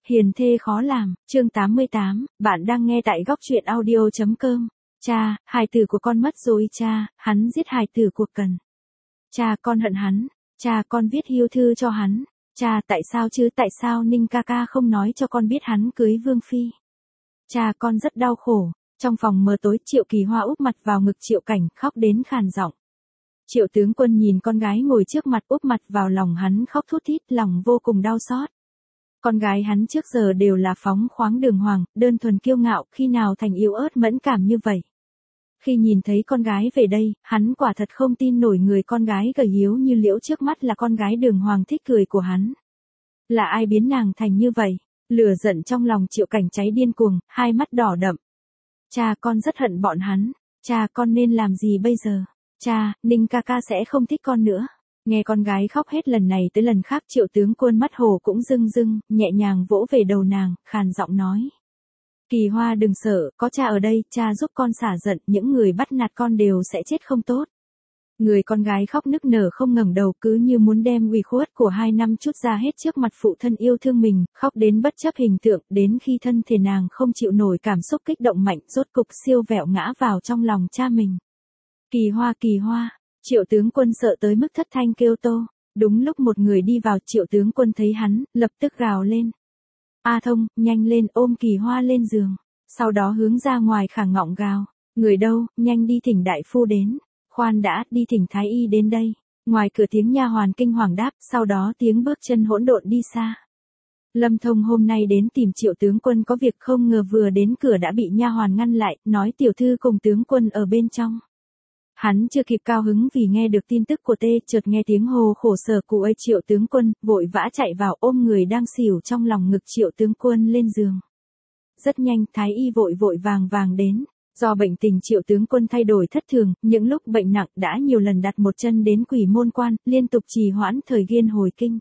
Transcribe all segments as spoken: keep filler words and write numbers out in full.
Hiền thê khó làm, chương tám mươi tám, bạn đang nghe tại góc truyện audio.com. Cha, hài tử của con mất rồi cha, hắn giết hài tử của Cần. Cha, con hận hắn, cha, con viết hiêu thư cho hắn. Cha, tại sao chứ, tại sao Ninh ca ca không nói cho con biết hắn cưới Vương Phi. Cha, con rất đau khổ. Trong phòng mờ tối, Triệu Kỳ Hoa úp mặt vào ngực Triệu Cảnh, khóc đến khàn giọng. Triệu tướng quân nhìn con gái ngồi trước mặt úp mặt vào lòng hắn khóc thút thít, lòng vô cùng đau xót. Con gái hắn trước giờ đều là phóng khoáng đường hoàng, đơn thuần kiêu ngạo, khi nào thành yếu ớt mẫn cảm như vậy. Khi nhìn thấy con gái về đây, hắn quả thật không tin nổi người con gái gầy yếu như liễu trước mắt là con gái đường hoàng thích cười của hắn. Là ai biến nàng thành như vậy? Lửa giận trong lòng Triệu Cảnh cháy điên cuồng, hai mắt đỏ đậm. Cha, con rất hận bọn hắn. Cha, con nên làm gì bây giờ? Cha, Ninh ca ca sẽ không thích con nữa. Nghe con gái khóc hết lần này tới lần khác, Triệu tướng quân mắt hồ cũng rưng rưng, nhẹ nhàng vỗ về đầu nàng, khàn giọng nói. Kỳ Hoa đừng sợ, có cha ở đây, cha giúp con xả giận, những người bắt nạt con đều sẽ chết không tốt. Người con gái khóc nức nở không ngẩng đầu, cứ như muốn đem ủy khuất của hai năm chút ra hết trước mặt phụ thân yêu thương mình, khóc đến bất chấp hình tượng, đến khi thân thể nàng không chịu nổi cảm xúc kích động mạnh, rốt cục siêu vẹo ngã vào trong lòng cha mình. Kỳ Hoa, Kỳ Hoa. Triệu tướng quân sợ tới mức thất thanh kêu tô. Đúng lúc một người đi vào, Triệu tướng quân thấy hắn, lập tức gào lên. A Thông, nhanh lên, ôm Kỳ Hoa lên giường. Sau đó hướng ra ngoài khản ngọng gào. Người đâu, nhanh đi thỉnh đại phu đến. Khoan đã, đi thỉnh thái y đến đây. Ngoài cửa tiếng nha hoàn kinh hoàng đáp, sau đó tiếng bước chân hỗn độn đi xa. Lâm Thông hôm nay đến tìm Triệu tướng quân có việc, không ngờ vừa đến cửa đã bị nha hoàn ngăn lại, nói tiểu thư cùng tướng quân ở bên trong. Hắn chưa kịp cao hứng vì nghe được tin tức của tê, chợt nghe tiếng hô khổ sở của ấy Triệu tướng quân, vội vã chạy vào ôm người đang xỉu trong lòng ngực Triệu tướng quân lên giường. Rất nhanh, thái y vội vội vàng vàng đến. Do bệnh tình Triệu tướng quân thay đổi thất thường, những lúc bệnh nặng đã nhiều lần đặt một chân đến Quỷ Môn Quan, liên tục trì hoãn thời gian hồi kinh.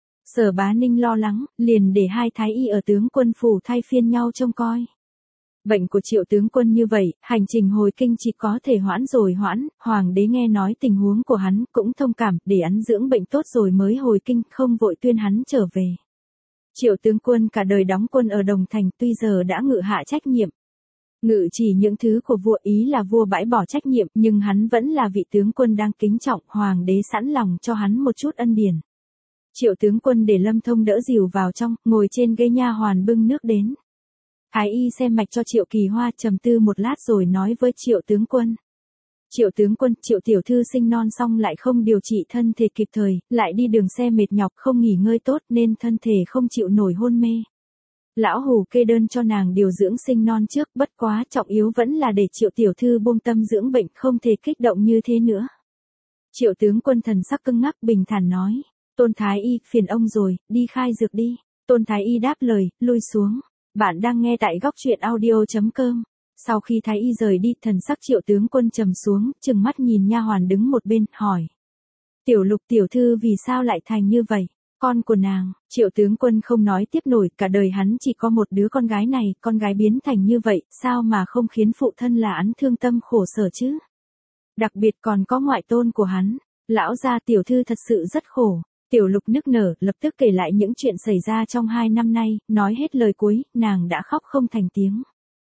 Sở Bá Ninh lo lắng, liền để hai thái y ở tướng quân phủ thay phiên nhau trông coi. Bệnh của Triệu tướng quân như vậy, hành trình hồi kinh chỉ có thể hoãn rồi hoãn, hoàng đế nghe nói tình huống của hắn, cũng thông cảm, để hắn dưỡng bệnh tốt rồi mới hồi kinh, không vội tuyên hắn trở về. Triệu tướng quân cả đời đóng quân ở Đồng Thành, tuy giờ đã ngự hạ trách nhiệm. Ngự chỉ những thứ của vua, ý là vua bãi bỏ trách nhiệm, nhưng hắn vẫn là vị tướng quân đang kính trọng, hoàng đế sẵn lòng cho hắn một chút ân điển. Triệu tướng quân để Lâm Thông đỡ dìu vào trong, ngồi trên ghế, nha hoàn bưng nước đến. Thái y xem mạch cho Triệu Kỳ Hoa, trầm tư một lát rồi nói với Triệu tướng quân. Triệu tướng quân, Triệu tiểu thư sinh non xong lại không điều trị thân thể kịp thời, lại đi đường xe mệt nhọc không nghỉ ngơi tốt nên thân thể không chịu nổi hôn mê. Lão Hủ kê đơn cho nàng điều dưỡng sinh non trước, bất quá trọng yếu vẫn là để Triệu tiểu thư buông tâm dưỡng bệnh, không thể kích động như thế nữa. Triệu tướng quân thần sắc cứng ngắc bình thản nói. Tôn thái y, phiền ông rồi, đi khai dược đi. Tôn thái y đáp lời, lui xuống. Bạn đang nghe tại góc truyện audio.com. Sau khi thái y rời đi, thần sắc Triệu tướng quân trầm xuống, trừng mắt nhìn nha hoàn đứng một bên, hỏi. Tiểu Lục tiểu thư vì sao lại thành như vậy? Con của nàng. Triệu tướng quân không nói tiếp nổi, cả đời hắn chỉ có một đứa con gái này, con gái biến thành như vậy, sao mà không khiến phụ thân là hắn thương tâm khổ sở chứ? Đặc biệt còn có ngoại tôn của hắn. Lão gia tiểu thư thật sự rất khổ. Tiểu Lục nức nở, lập tức kể lại những chuyện xảy ra trong hai năm nay, nói hết lời cuối, nàng đã khóc không thành tiếng.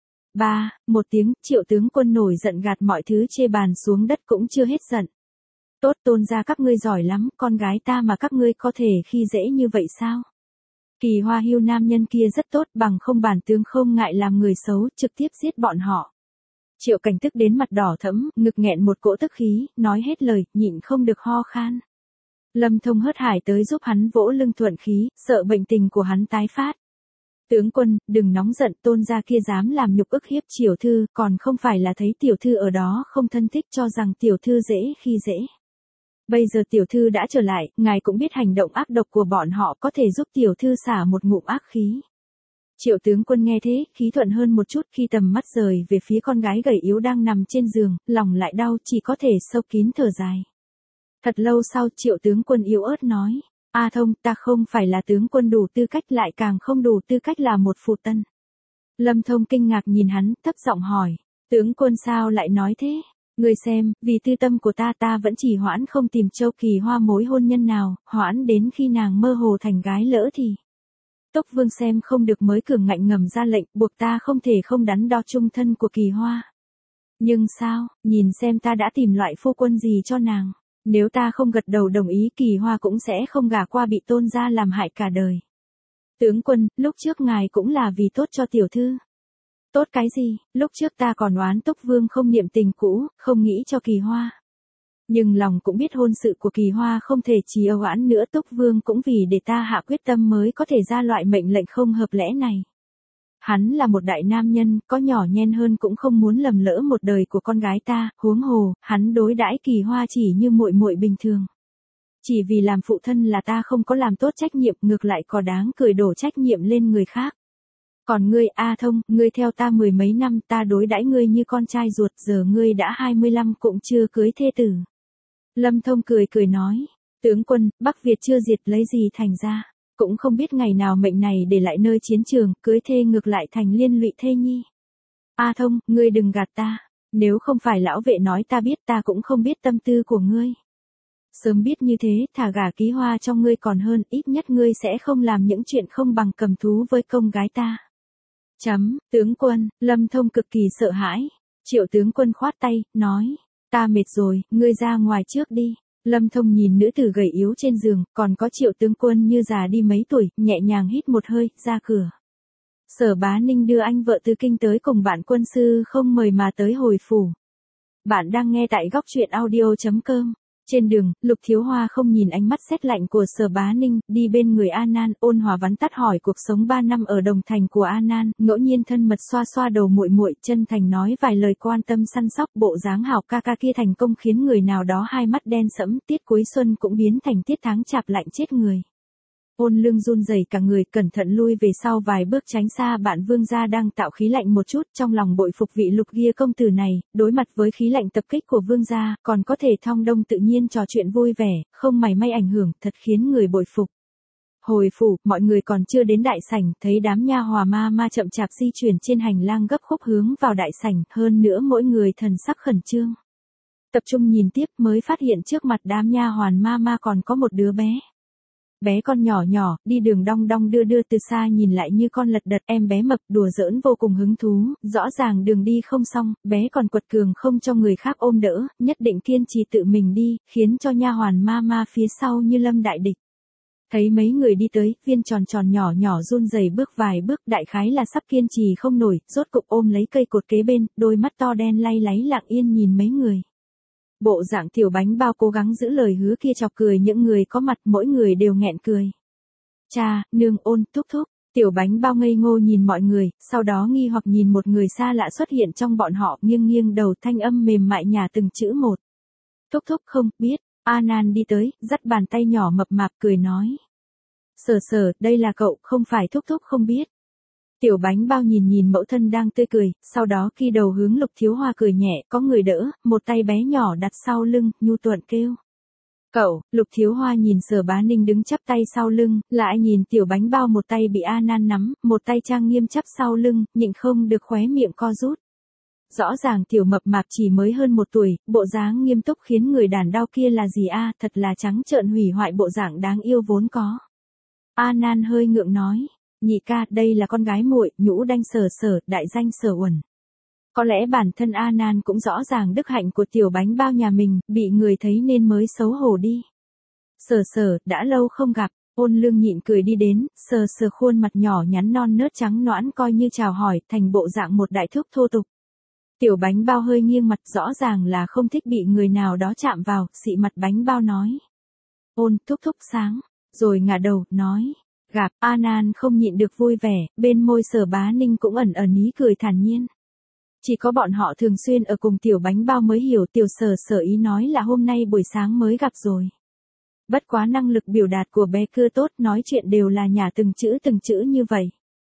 Ba, một tiếng, Triệu tướng quân nổi giận gạt mọi thứ chê bàn xuống đất cũng chưa hết giận. Tốt, Tôn gia các ngươi giỏi lắm, con gái ta mà các ngươi có thể khi dễ như vậy sao? Kỳ Hoa hiu nam nhân kia rất tốt, bằng không bản tướng không ngại làm người xấu, trực tiếp giết bọn họ. Triệu Cảnh tức đến mặt đỏ thẫm, ngực nghẹn một cỗ tức khí, nói hết lời, nhịn không được ho khan. Lâm Thông hớt hải tới giúp hắn vỗ lưng thuận khí, sợ bệnh tình của hắn tái phát. Tướng quân, đừng nóng giận, Tôn gia kia dám làm nhục ức hiếp tiểu thư, còn không phải là thấy tiểu thư ở đó không thân thích cho rằng tiểu thư dễ khi dễ. Bây giờ tiểu thư đã trở lại, ngài cũng biết hành động ác độc của bọn họ có thể giúp tiểu thư xả một ngụm ác khí. Triệu tướng quân nghe thế, khí thuận hơn một chút, khi tầm mắt rời về phía con gái gầy yếu đang nằm trên giường, lòng lại đau, chỉ có thể sâu kín thở dài. Thật lâu sau, Triệu tướng quân yếu ớt nói, A Thông, ta không phải là tướng quân đủ tư cách, lại càng không đủ tư cách là một phụ tân. Lâm Thông kinh ngạc nhìn hắn, thấp giọng hỏi, tướng quân sao lại nói thế? Người xem, vì tư tâm của ta ta vẫn chỉ hoãn không tìm Châu Kỳ Hoa mối hôn nhân nào, hoãn đến khi nàng mơ hồ thành gái lỡ thì. Túc Vương xem không được mới cường ngạnh ngầm ra lệnh buộc ta không thể không đắn đo chung thân của Kỳ Hoa. Nhưng sao, nhìn xem ta đã tìm loại phu quân gì cho nàng. Nếu ta không gật đầu đồng ý Kỳ Hoa cũng sẽ không gả qua bị Tôn gia làm hại cả đời. Tướng quân, lúc trước ngài cũng là vì tốt cho tiểu thư. Tốt cái gì, lúc trước ta còn oán Túc Vương không niệm tình cũ, không nghĩ cho Kỳ Hoa. Nhưng lòng cũng biết hôn sự của Kỳ Hoa không thể trì âu oán nữa, Túc Vương cũng vì để ta hạ quyết tâm mới có thể ra loại mệnh lệnh không hợp lẽ này. Hắn là một đại nam nhân, có nhỏ nhen hơn cũng không muốn lầm lỡ một đời của con gái ta, huống hồ, hắn đối đãi Kỳ Hoa chỉ như muội muội bình thường. Chỉ vì làm phụ thân là ta không có làm tốt trách nhiệm, ngược lại có đáng cười đổ trách nhiệm lên người khác. Còn ngươi A Thông, ngươi theo ta mười mấy năm, ta đối đãi ngươi như con trai ruột, giờ ngươi đã hai mươi lăm cũng chưa cưới thê tử. Lâm Thông cười cười nói, tướng quân, Bắc Việt chưa diệt lấy gì thành ra, cũng không biết ngày nào mệnh này để lại nơi chiến trường, cưới thê ngược lại thành liên lụy thê nhi. A Thông, ngươi đừng gạt ta, nếu không phải lão vệ nói ta biết ta cũng không biết tâm tư của ngươi. Sớm biết như thế, thả gả Ký Hoa cho ngươi còn hơn, ít nhất ngươi sẽ không làm những chuyện không bằng cầm thú với công gái ta. Chấm, tướng quân, Lâm Thông cực kỳ sợ hãi. Triệu tướng quân khoát tay, nói, ta mệt rồi, ngươi ra ngoài trước đi. Lâm Thông nhìn nữ tử gầy yếu trên giường, còn có Triệu tướng quân như già đi mấy tuổi, nhẹ nhàng hít một hơi, ra cửa. Sở Bá Ninh đưa anh vợ từ kinh tới cùng bạn quân sư không mời mà tới hồi phủ. Bạn đang nghe tại góc truyện audio chấm com. Trên đường, Lục Thiếu Hoa không nhìn ánh mắt sét lạnh của Sở Bá Ninh, đi bên người A Nan, ôn hòa vắn tắt hỏi cuộc sống ba năm ở Đồng Thành của A Nan, ngẫu nhiên thân mật xoa xoa đầu muội muội, chân thành nói vài lời quan tâm săn sóc, bộ dáng hảo ca ca kia thành công khiến người nào đó hai mắt đen sẫm, tiết cuối xuân cũng biến thành tiết tháng chạp lạnh chết người. Ôn Lương run rẩy cả người, cẩn thận lui về sau vài bước tránh xa bạn Vương gia đang tạo khí lạnh một chút, trong lòng bội phục vị Lục Gia công tử này, đối mặt với khí lạnh tập kích của Vương gia, còn có thể thong dong tự nhiên trò chuyện vui vẻ, không mảy may ảnh hưởng, thật khiến người bội phục. Hồi phủ, mọi người còn chưa đến đại sảnh, thấy đám nha hòa ma ma chậm chạp di chuyển trên hành lang gấp khúc hướng vào đại sảnh, hơn nữa mỗi người thần sắc khẩn trương. Tập trung nhìn tiếp mới phát hiện trước mặt đám nha hoàn ma ma còn có một đứa bé. Bé con nhỏ nhỏ, đi đường đong đong đưa đưa từ xa nhìn lại như con lật đật, em bé mập đùa giỡn vô cùng hứng thú, rõ ràng đường đi không xong, bé còn quật cường không cho người khác ôm đỡ, nhất định kiên trì tự mình đi, khiến cho nha hoàn ma ma phía sau như lâm đại địch. Thấy mấy người đi tới, viên tròn tròn nhỏ nhỏ run rẩy bước vài bước, đại khái là sắp kiên trì không nổi, rốt cục ôm lấy cây cột kế bên, đôi mắt to đen lay láy lặng yên nhìn mấy người. Bộ dạng Tiểu Bánh Bao cố gắng giữ lời hứa kia chọc cười những người có mặt, mỗi người đều nghẹn cười. Cha, nương, Ôn, thúc thúc. Tiểu Bánh Bao ngây ngô nhìn mọi người, sau đó nghi hoặc nhìn một người xa lạ xuất hiện trong bọn họ, nghiêng nghiêng đầu, thanh âm mềm mại nhả từng chữ một. Thúc thúc không biết. A Nan đi tới, dắt bàn tay nhỏ mập mạp cười nói. Sở sở, đây là cậu, không phải thúc thúc không biết. Tiểu Bánh Bao nhìn nhìn mẫu thân đang tươi cười, sau đó khi đầu hướng Lục Thiếu Hoa cười nhẹ, có người đỡ, một tay bé nhỏ đặt sau lưng, nhu thuận kêu. Cậu, Lục Thiếu Hoa nhìn Sở Bá Ninh đứng chắp tay sau lưng, lại nhìn Tiểu Bánh Bao một tay bị A Nan nắm, một tay trang nghiêm chắp sau lưng, nhịn không được khóe miệng co rút. Rõ ràng Tiểu Mập Mạp chỉ mới hơn một tuổi, bộ dáng nghiêm túc khiến người đàn đau kia là gì a, thật là trắng trợn hủy hoại bộ dạng đáng yêu vốn có. A Nan hơi ngượng nói. Nhị ca, đây là con gái muội, nhũ đanh Sở Sở, đại danh Sở Uẩn. Có lẽ bản thân A Nan cũng rõ ràng đức hạnh của Tiểu Bánh Bao nhà mình, bị người thấy nên mới xấu hổ đi. Sở Sở, đã lâu không gặp, Ôn Lương nhịn cười đi đến, sờ sờ khuôn mặt nhỏ nhắn non nớt trắng nõn coi như chào hỏi, thành bộ dạng một đại thúc thô tục. Tiểu Bánh Bao hơi nghiêng mặt, rõ ràng là không thích bị người nào đó chạm vào, xị mặt Bánh Bao nói. Ôn, thúc thúc sáng, rồi ngả đầu, nói. Gặp, A Nan không nhịn được vui vẻ, bên môi Sở Bá Ninh cũng ẩn ẩn ý cười thản nhiên. Chỉ có bọn họ thường xuyên ở cùng Tiểu Bánh Bao mới hiểu Tiểu Sở Sở ý nói là hôm nay buổi sáng mới gặp rồi. Bất quá năng lực biểu đạt của bé cưa tốt, nói chuyện đều là nhả từng chữ từng chữ như vậy.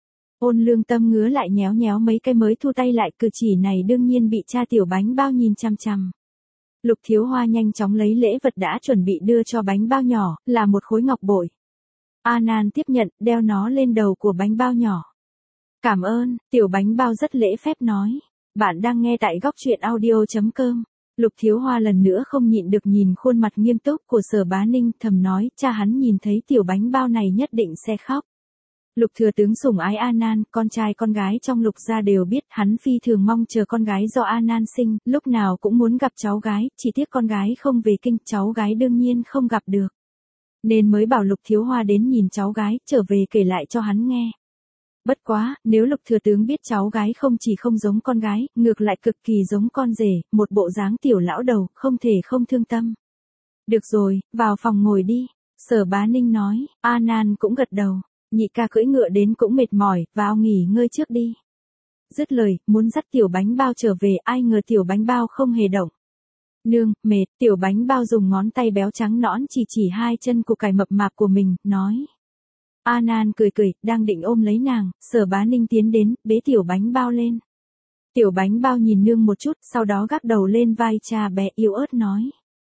Ôn Lương tâm ngứa lại nhéo nhéo mấy cái mới thu tay lại, cử chỉ này đương nhiên bị cha Tiểu Bánh Bao nhìn chăm chăm. Lục Thiếu Hoa nhanh chóng lấy lễ vật đã chuẩn bị đưa cho Bánh Bao nhỏ, là một khối ngọc bội. A Nan tiếp nhận, đeo nó lên đầu của Bánh Bao nhỏ. Cảm ơn, Tiểu Bánh Bao rất lễ phép nói. Bạn đang nghe tại góc truyện audio chấm com. Lục Thiếu Hoa lần nữa không nhịn được nhìn khuôn mặt nghiêm túc của Sở Bá Ninh, thầm nói, cha hắn nhìn thấy Tiểu Bánh Bao này nhất định sẽ khóc. Lục thừa tướng sủng ái A Nan, con trai con gái trong Lục gia đều biết hắn phi thường mong chờ con gái do A Nan sinh, lúc nào cũng muốn gặp cháu gái, chỉ tiếc con gái không về kinh, cháu gái đương nhiên không gặp được. Nên mới bảo Lục Thiếu Hoa đến nhìn cháu gái, trở về kể lại cho hắn nghe. Bất quá, nếu Lục thừa tướng biết cháu gái không chỉ không giống con gái, ngược lại cực kỳ giống con rể, một bộ dáng tiểu lão đầu, không thể không thương tâm. Được rồi, vào phòng ngồi đi, Sở Bá Ninh nói, A Nan cũng gật đầu. Nhị ca cưỡi ngựa đến cũng mệt mỏi, vào nghỉ ngơi trước đi. Dứt lời, muốn dắt tiểu bánh bao trở về, ai ngờ tiểu bánh bao không hề động. Nương, mệt, tiểu bánh bao dùng ngón tay béo trắng nõn chỉ chỉ hai chân củ cải mập mạp của mình, nói. A Nan cười cười, đang định ôm lấy nàng, Sở Bá Ninh tiến đến, bế tiểu bánh bao lên. Tiểu bánh bao nhìn nương một chút, sau đó gác đầu lên vai cha bé yếu ớt nói.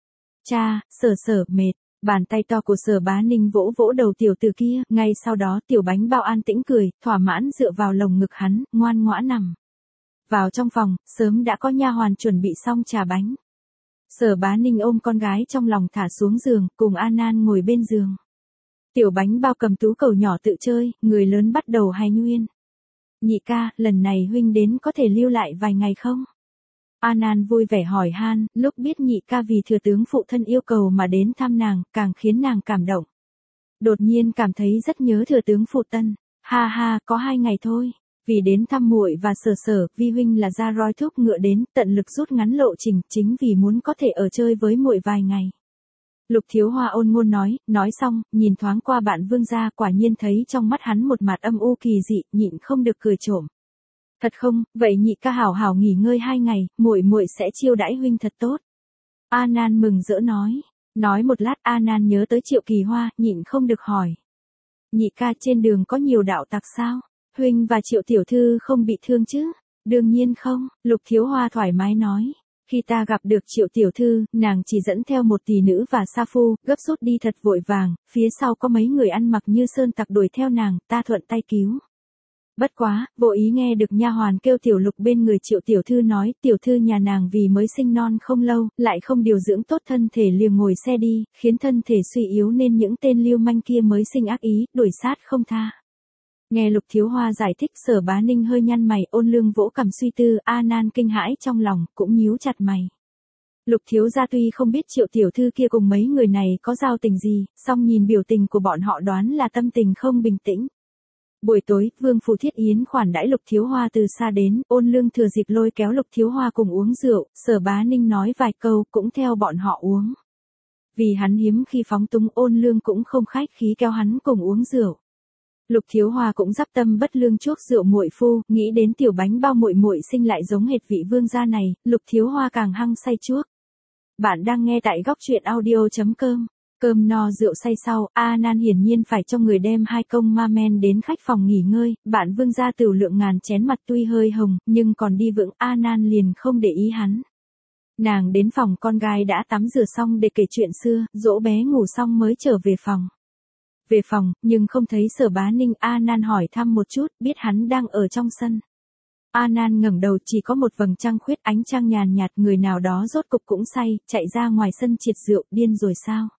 Cha, Sở Sở, mệt. Bàn tay to của Sở Bá Ninh vỗ vỗ đầu tiểu tử kia, ngay sau đó tiểu bánh bao an tĩnh cười, thỏa mãn dựa vào lồng ngực hắn, ngoan ngoãn nằm. Vào trong phòng, sớm đã có nha hoàn chuẩn bị xong trà bánh. Sở Bá Ninh ôm con gái trong lòng thả xuống giường, cùng A Nan ngồi bên giường. Tiểu bánh bao cầm tú cầu nhỏ tự chơi, người lớn bắt đầu hài nhuyễn. Nhị ca, lần này huynh đến có thể lưu lại vài ngày không? A Nan vui vẻ hỏi han, lúc biết nhị ca vì thừa tướng phụ thân yêu cầu mà đến thăm nàng, càng khiến nàng cảm động. Đột nhiên cảm thấy rất nhớ thừa tướng phụ thân. Ha ha, có hai ngày thôi. Vì đến thăm muội và Sở Sở, vi huynh là ra roi thúc ngựa đến, tận lực rút ngắn lộ trình, chính vì muốn có thể ở chơi với muội vài ngày. Lục Thiếu Hoa ôn ngôn nói, nói xong, nhìn thoáng qua bạn Vương gia, quả nhiên thấy trong mắt hắn một mặt âm u kỳ dị, nhịn không được cười trộm. Thật không, vậy nhị ca hảo hảo nghỉ ngơi hai ngày, muội muội sẽ chiêu đãi huynh thật tốt. A Nan mừng rỡ nói. Nói một lát A Nan nhớ tới Triệu Kỳ Hoa, nhịn không được hỏi. Nhị ca trên đường có nhiều đạo tặc sao? Huynh và Triệu tiểu thư không bị thương chứ? Đương nhiên không, Lục Thiếu Hoa thoải mái nói. Khi ta gặp được Triệu tiểu thư, nàng chỉ dẫn theo một tỷ nữ và sa phu, gấp rút đi thật vội vàng, phía sau có mấy người ăn mặc như sơn tặc đuổi theo nàng, ta thuận tay cứu. Bất quá, vô ý nghe được nha hoàn kêu Tiểu Lục bên người Triệu tiểu thư nói, tiểu thư nhà nàng vì mới sinh non không lâu, lại không điều dưỡng tốt thân thể liền ngồi xe đi, khiến thân thể suy yếu nên những tên lưu manh kia mới sinh ác ý, đuổi sát không tha. Nghe Lục Thiếu Hoa giải thích, Sở Bá Ninh hơi nhăn mày, ôn lương vỗ cằm suy tư, A Nan kinh hãi trong lòng, cũng nhíu chặt mày. Lục thiếu gia tuy không biết Triệu tiểu thư kia cùng mấy người này có giao tình gì, song nhìn biểu tình của bọn họ đoán là tâm tình không bình tĩnh. Buổi tối, Vương Phủ Thiết Yến khoản đãi Lục Thiếu Hoa từ xa đến, ôn lương thừa dịp lôi kéo Lục Thiếu Hoa cùng uống rượu, Sở Bá Ninh nói vài câu, cũng theo bọn họ uống. Vì hắn hiếm khi phóng túng, ôn lương cũng không khách khí kéo hắn cùng uống rượu. Lục Thiếu Hoa cũng dắp tâm bất lương chuốc rượu muội phu, nghĩ đến tiểu bánh bao muội muội sinh lại giống hệt vị vương gia này, Lục Thiếu Hoa càng hăng say chuốc. Bạn đang nghe tại góc truyện audio chấm com. Cơm no rượu say sau, A Nan hiển nhiên phải cho người đem hai công ma men đến khách phòng nghỉ ngơi, bạn Vương gia Tửu Lượng ngàn chén mặt tuy hơi hồng, nhưng còn đi vững, A Nan liền không để ý hắn. Nàng đến phòng con gái đã tắm rửa xong để kể chuyện xưa, dỗ bé ngủ xong mới trở về phòng. Về phòng, nhưng không thấy Sở Bá Ninh, A Nan hỏi thăm một chút, biết hắn đang ở trong sân. A Nan ngẩng đầu, chỉ có một vầng trăng khuyết, ánh trăng nhàn nhạt, người nào đó rốt cục cũng say, chạy ra ngoài sân triệt rượu, điên rồi sao?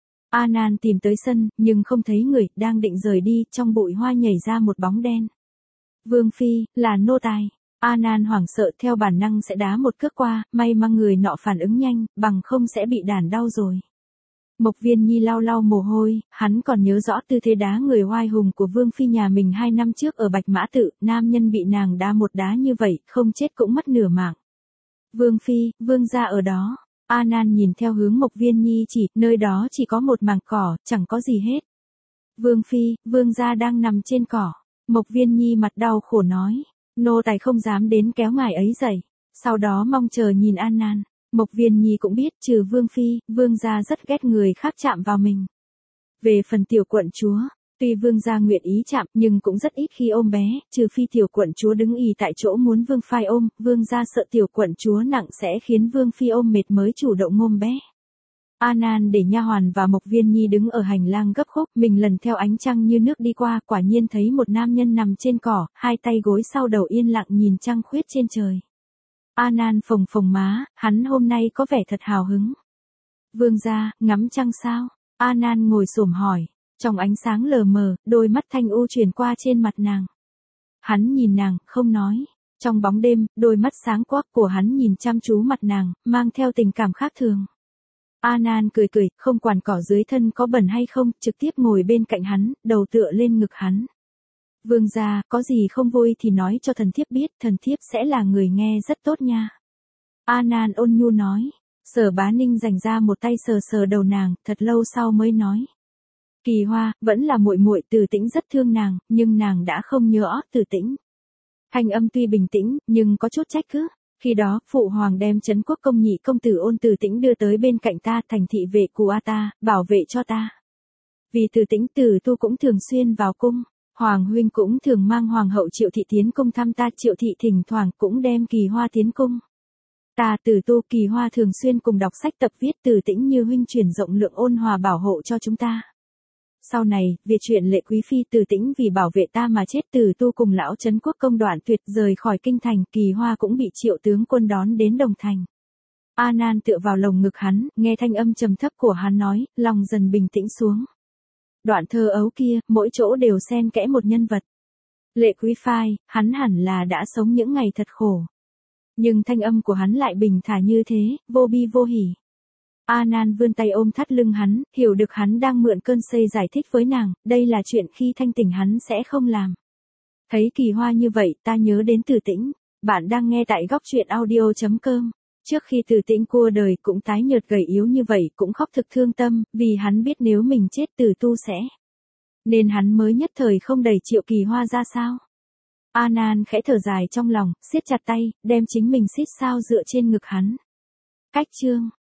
A Nan tìm tới sân, nhưng không thấy người, đang định rời đi, trong bụi hoa nhảy ra một bóng đen. Vương phi, là nô tài. A Nan hoảng sợ, theo bản năng sẽ đá một cước qua, may mà người nọ phản ứng nhanh, bằng không sẽ bị đàn đau rồi. Mộc Viên Nhi lau lau mồ hôi, hắn còn nhớ rõ tư thế đá người oai hùng của Vương phi nhà mình hai năm trước ở Bạch Mã Tự, nam nhân bị nàng đá một đá như vậy, không chết cũng mất nửa mạng. Vương phi, vương gia ở đó. A Nan nhìn theo hướng Mộc Viên Nhi chỉ, nơi đó chỉ có một mảng cỏ, chẳng có gì hết. Vương phi, vương gia đang nằm trên cỏ. Mộc Viên Nhi mặt đau khổ nói, nô tài không dám đến kéo ngài ấy dậy. Sau đó mong chờ nhìn A Nan. Mộc Viên Nhi cũng biết, trừ vương phi, vương gia rất ghét người khác chạm vào mình. Về phần tiểu quận chúa, tuy vương gia nguyện ý chạm, nhưng cũng rất ít khi ôm bé, trừ phi tiểu quận chúa đứng ì tại chỗ muốn vương phai ôm, vương gia sợ tiểu quận chúa nặng sẽ khiến vương phi ôm mệt mới chủ động ôm bé. A Nan để nha hoàn và Mộc Viên Nhi đứng ở hành lang gấp khúc, mình lần theo ánh trăng như nước đi qua, quả nhiên thấy một nam nhân nằm trên cỏ, hai tay gối sau đầu yên lặng nhìn trăng khuyết trên trời. A Nan phồng phồng má, hắn hôm nay có vẻ thật hào hứng. Vương gia, ngắm trăng sao? A Nan ngồi xổm hỏi. Trong ánh sáng lờ mờ, đôi mắt thanh u chuyển qua trên mặt nàng. Hắn nhìn nàng, không nói. Trong bóng đêm, đôi mắt sáng quắc của hắn nhìn chăm chú mặt nàng, mang theo tình cảm khác thường. Anan cười cười, không quản cỏ dưới thân có bẩn hay không, trực tiếp ngồi bên cạnh hắn, đầu tựa lên ngực hắn. Vương gia, có gì không vui thì nói cho thần thiếp biết, thần thiếp sẽ là người nghe rất tốt nha. Anan ôn nhu nói. Sở Bá Ninh dành ra một tay sờ sờ đầu nàng, thật lâu sau mới nói. Kỳ Hoa, vẫn là muội muội, Từ Tĩnh rất thương nàng, nhưng nàng đã không nhớ Từ Tĩnh. Thanh âm tuy bình tĩnh, nhưng có chút trách cứ. Khi đó, phụ hoàng đem Trấn Quốc công nhị công tử Ôn Từ Tĩnh đưa tới bên cạnh ta, thành thị vệ của a ta, bảo vệ cho ta. Vì Từ Tĩnh, Từ Tu cũng thường xuyên vào cung. Hoàng huynh cũng thường mang hoàng hậu Triệu thị tiến cung thăm ta, Triệu thị thỉnh thoảng cũng đem Kỳ Hoa tiến cung. Ta Từ Tu, Kỳ Hoa thường xuyên cùng đọc sách tập viết, Từ Tĩnh như huynh truyền rộng lượng ôn hòa bảo hộ cho chúng ta. Sau này, việc chuyện Lệ Quý Phi Từ Tĩnh vì bảo vệ ta mà chết, Từ Tu cùng lão Trấn Quốc công đoạn tuyệt rời khỏi kinh thành, Kỳ Hoa cũng bị Triệu tướng quân đón đến Đồng Thành. Anan tựa vào lồng ngực hắn, nghe thanh âm trầm thấp của hắn nói, lòng dần bình tĩnh xuống. Đoạn thơ ấu kia, mỗi chỗ đều xen kẽ một nhân vật. Lệ Quý Phi, hắn hẳn là đã sống những ngày thật khổ. Nhưng thanh âm của hắn lại bình thả như thế, vô bi vô hỉ. Anan vươn tay ôm thắt lưng hắn, hiểu được hắn đang mượn cơn say giải thích với nàng, đây là chuyện khi thanh tỉnh hắn sẽ không làm. Thấy Kỳ Hoa như vậy, ta nhớ đến Từ Tĩnh. Bạn đang nghe tại góc truyện audio chấm com. Trước khi Từ Tĩnh cua đời cũng tái nhợt gầy yếu như vậy, cũng khóc thực thương tâm, vì hắn biết nếu mình chết Từ Tu sẽ. Nên hắn mới nhất thời không đẩy Triệu Kỳ Hoa ra sao. Anan khẽ thở dài trong lòng, siết chặt tay, đem chính mình xít sao dựa trên ngực hắn. Cách chương